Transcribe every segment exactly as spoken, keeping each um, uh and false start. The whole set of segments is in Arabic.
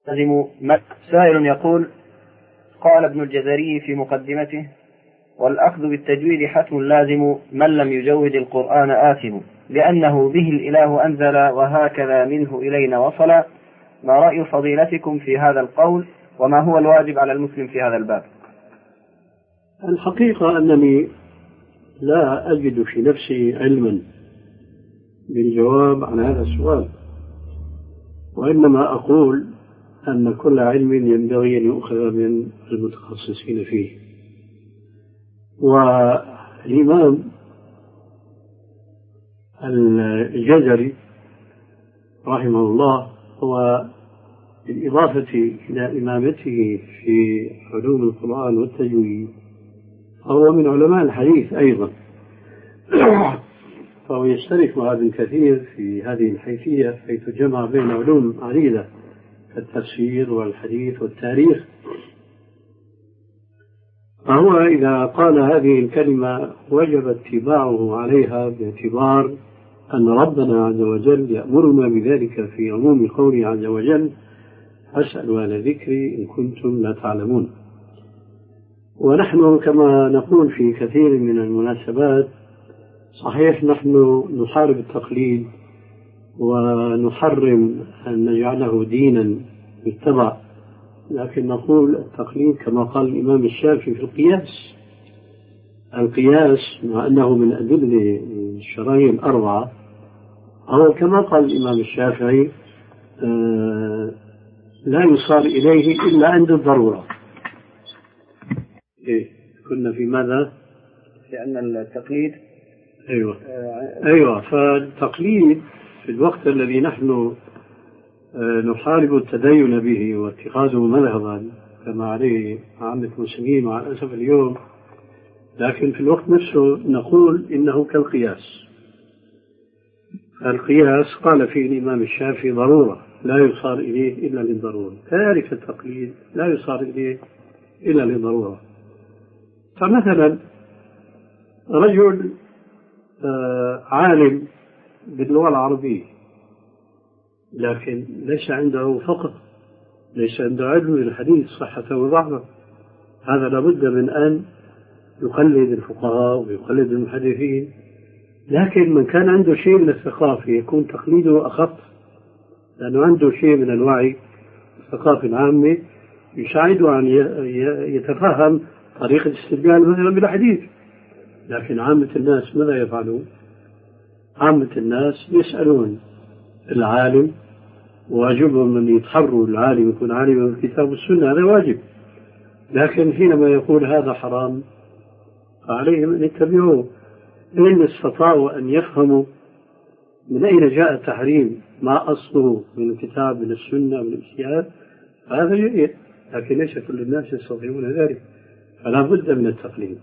لازم. سائل يقول: قال ابن الجزري في مقدمته: والأخذ بالتجويد حتم لازم، من لم يجود القرآن آثم، لأنه به الإله أنزل وهكذا منه إلينا وصل. ما رأي فضيلتكم في هذا القول، وما هو الواجب على المسلم في هذا الباب؟ الحقيقة أنني لا أجد في نفسي علما بالجواب عن هذا السؤال، وإنما أقول أن كل علم ينبغي أن يؤخذ من المتخصصين فيه. والإمام الجزري رحمه الله هو بالإضافة إلى إمامته في علوم القرآن والتجويد فهو من علماء الحديث أيضا، فهو يشترك مع ابن كثير في هذه الحيثية، حيث جمع بين علوم عديدة كالتفسير والحديث والتاريخ. فهو إذا قال هذه الكلمة وجب اتباعه عليها، باعتبار أن ربنا عز وجل يأمرنا بذلك في عموم قوله عز وجل: فاسألوا أهل الذكر إن كنتم لا تعلمون. ونحن كما نقول في كثير من المناسبات، صحيح نحن نحارب التقليد ونحرم أن نجعله دينا يتبع، لكن نقول التقليد كما قال الإمام الشافعي في القياس. القياس مع أنه من أدلة الشرعية الأربعة، أو كما قال الإمام الشافعي آه لا يصار إليه إلا عند الضرورة. إيه كنا في ماذا؟ لأن التقليد أيوة أيوة فالتقليد في الوقت الذي نحن نحارب التدين به واتخاذه مذهبا كما عليه عامة المسلمين مع الأسف اليوم، لكن في الوقت نفسه نقول إنه كالقياس. القياس قال فيه الإمام الشافعي ضرورة لا يصار إليه إلا للضرورة، كذلك التقليد لا يصار إليه إلا للضرورة. فمثلا رجل عالم باللغة العربية لكن ليس عنده فقه، ليس عنده علم بالحديث صحته وضعفه، هذا لابد من أن يقلد الفقهاء ويقلد المحدثين. لكن من كان عنده شيء من الثقافة يكون تقليده أخف، لأنه عنده شيء من الوعي الثقافة العامة يساعده أن يتفهم طريقة استدلال مثلا بالحديث. لكن عامة الناس ماذا يفعلون؟ عامة الناس يسألون العالم، واجبهم أن يتحروا العالم يكون عالما بالكتاب والسنة، هذا واجب. لكن حينما يقول هذا حرام فعليهم أن يتبعوه، إن استطاعوا أن يفهموا من أين جاء التحريم، ما أصله من الكتاب من السنة من الاجتهاد، فهذا جيد. لكن ليس كل الناس يستطيعون ذلك، فلا بد من التقليد.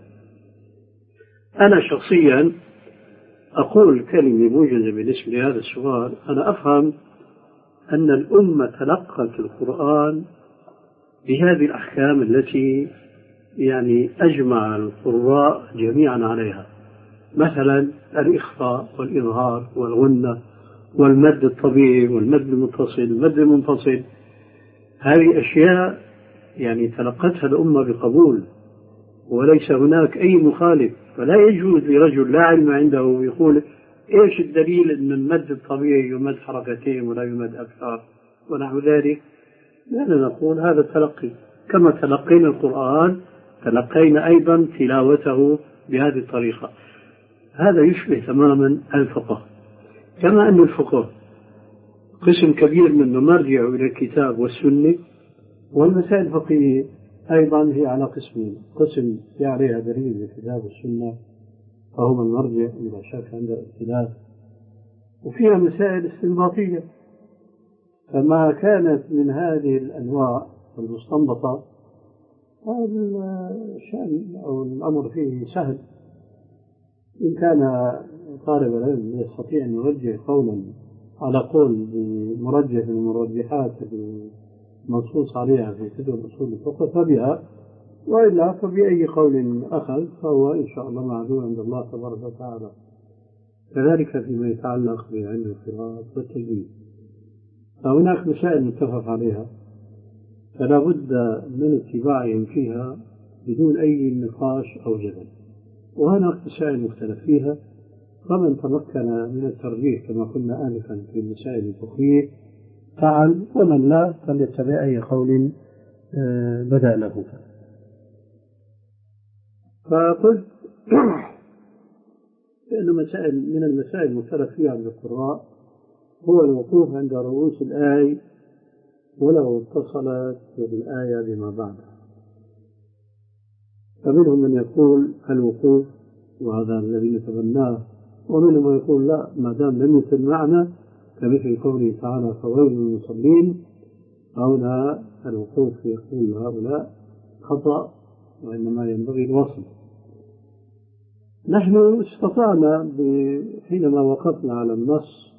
أنا شخصيا أقول كلمة موجزة بالنسبة لهذا السؤال. أنا أفهم أن الأمة تلقت القرآن بهذه الأحكام التي يعني أجمع القراء جميعا عليها، مثلا الإخفاء والإظهار والغنة والمد الطبيعي والمد المتصل والمد المنفصل. هذه أشياء يعني تلقتها الأمة بقبول وليس هناك أي مخالف. فلا يجوز لرجل لا علم عنده يقول إيش الدليل أن المد الطبيعي يمد حركتين ولا يمد أكثر ونحو ذلك. لأننا نقول هذا التلقي، كما تلقينا القرآن تلقينا أيضا تلاوته بهذه الطريقة. هذا يشبه تماما الفقه، كما أن الفقه قسم كبير منه مرجع إلى الكتاب والسنة، والمسائل الفقهية أيضا هي على قسمين: قسم في عليها دليل من الكتاب والسنة فهما المرجع بلا شك عند الاختلاف، وفيها مسائل استنباطية. فما كانت من هذه الأنواع المستنبطة هذا الشأن أو الأمر فيه سهل. إن كان طالب العلم يستطيع أن يرجع قولا على قول بمرجح من المرجحات المنصوص عليها في كتب أصول الفقه فبها، وإلا فبأي قول أخذ فهو إن شاء الله معذور عند الله تبارك وتعالى. كذلك فيما يتعلق بعلم القراءة والتجويد، فهناك مسائل متفق عليها فلا بد من اتباعهم فيها بدون أي نقاش أو جدل. وهناك مسائل مختلف فيها، فمن تمكن من الترجيح كما قلنا آنفا في المسائل الفقهية فعل، ومن لا فليتبع أي قول بدأ له. فقلت بأن مسائل من المسائل المختلف فيها عند القراء هو الوقوف عند رؤوس الآية ولو اتصلت بالآية بما بعدها. فمنهم من يقول الوقوف وهذا الذي نتبناه، ومنهم من يقول لا، ما دام لم يتم معنى كمثل قوله تعالى فويل للمصلين، هنا الوقوف يقول هؤلاء خطأ وإنما ينبغي الوصل. نحن استطعنا حينما وقفنا على النص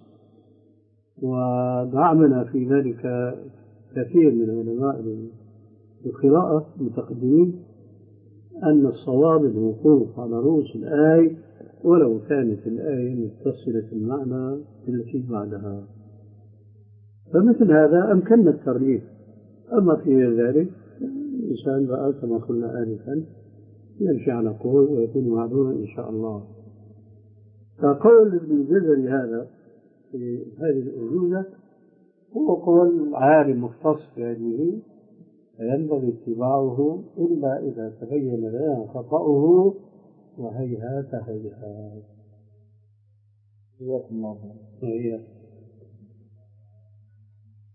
ودعمنا في ذلك كثير من علماء القراءة المتقدمين أن الصواب الوقوف على رؤوس الآية ولو كانت الآية متصلة المعنى التي بعدها. فمثل هذا أمكننا الترجيح. أما في ذلك الإنسان رأى كما قلنا آنفا يرجع نقول ويكون معلوما إن شاء الله. فقول ابن الجزري هذا في هذه الأجوبة هو قول عالم مختص بعلمه فينبغي اتباعه إلا إذا تبين لنا خطأه، وهيهات هيهات.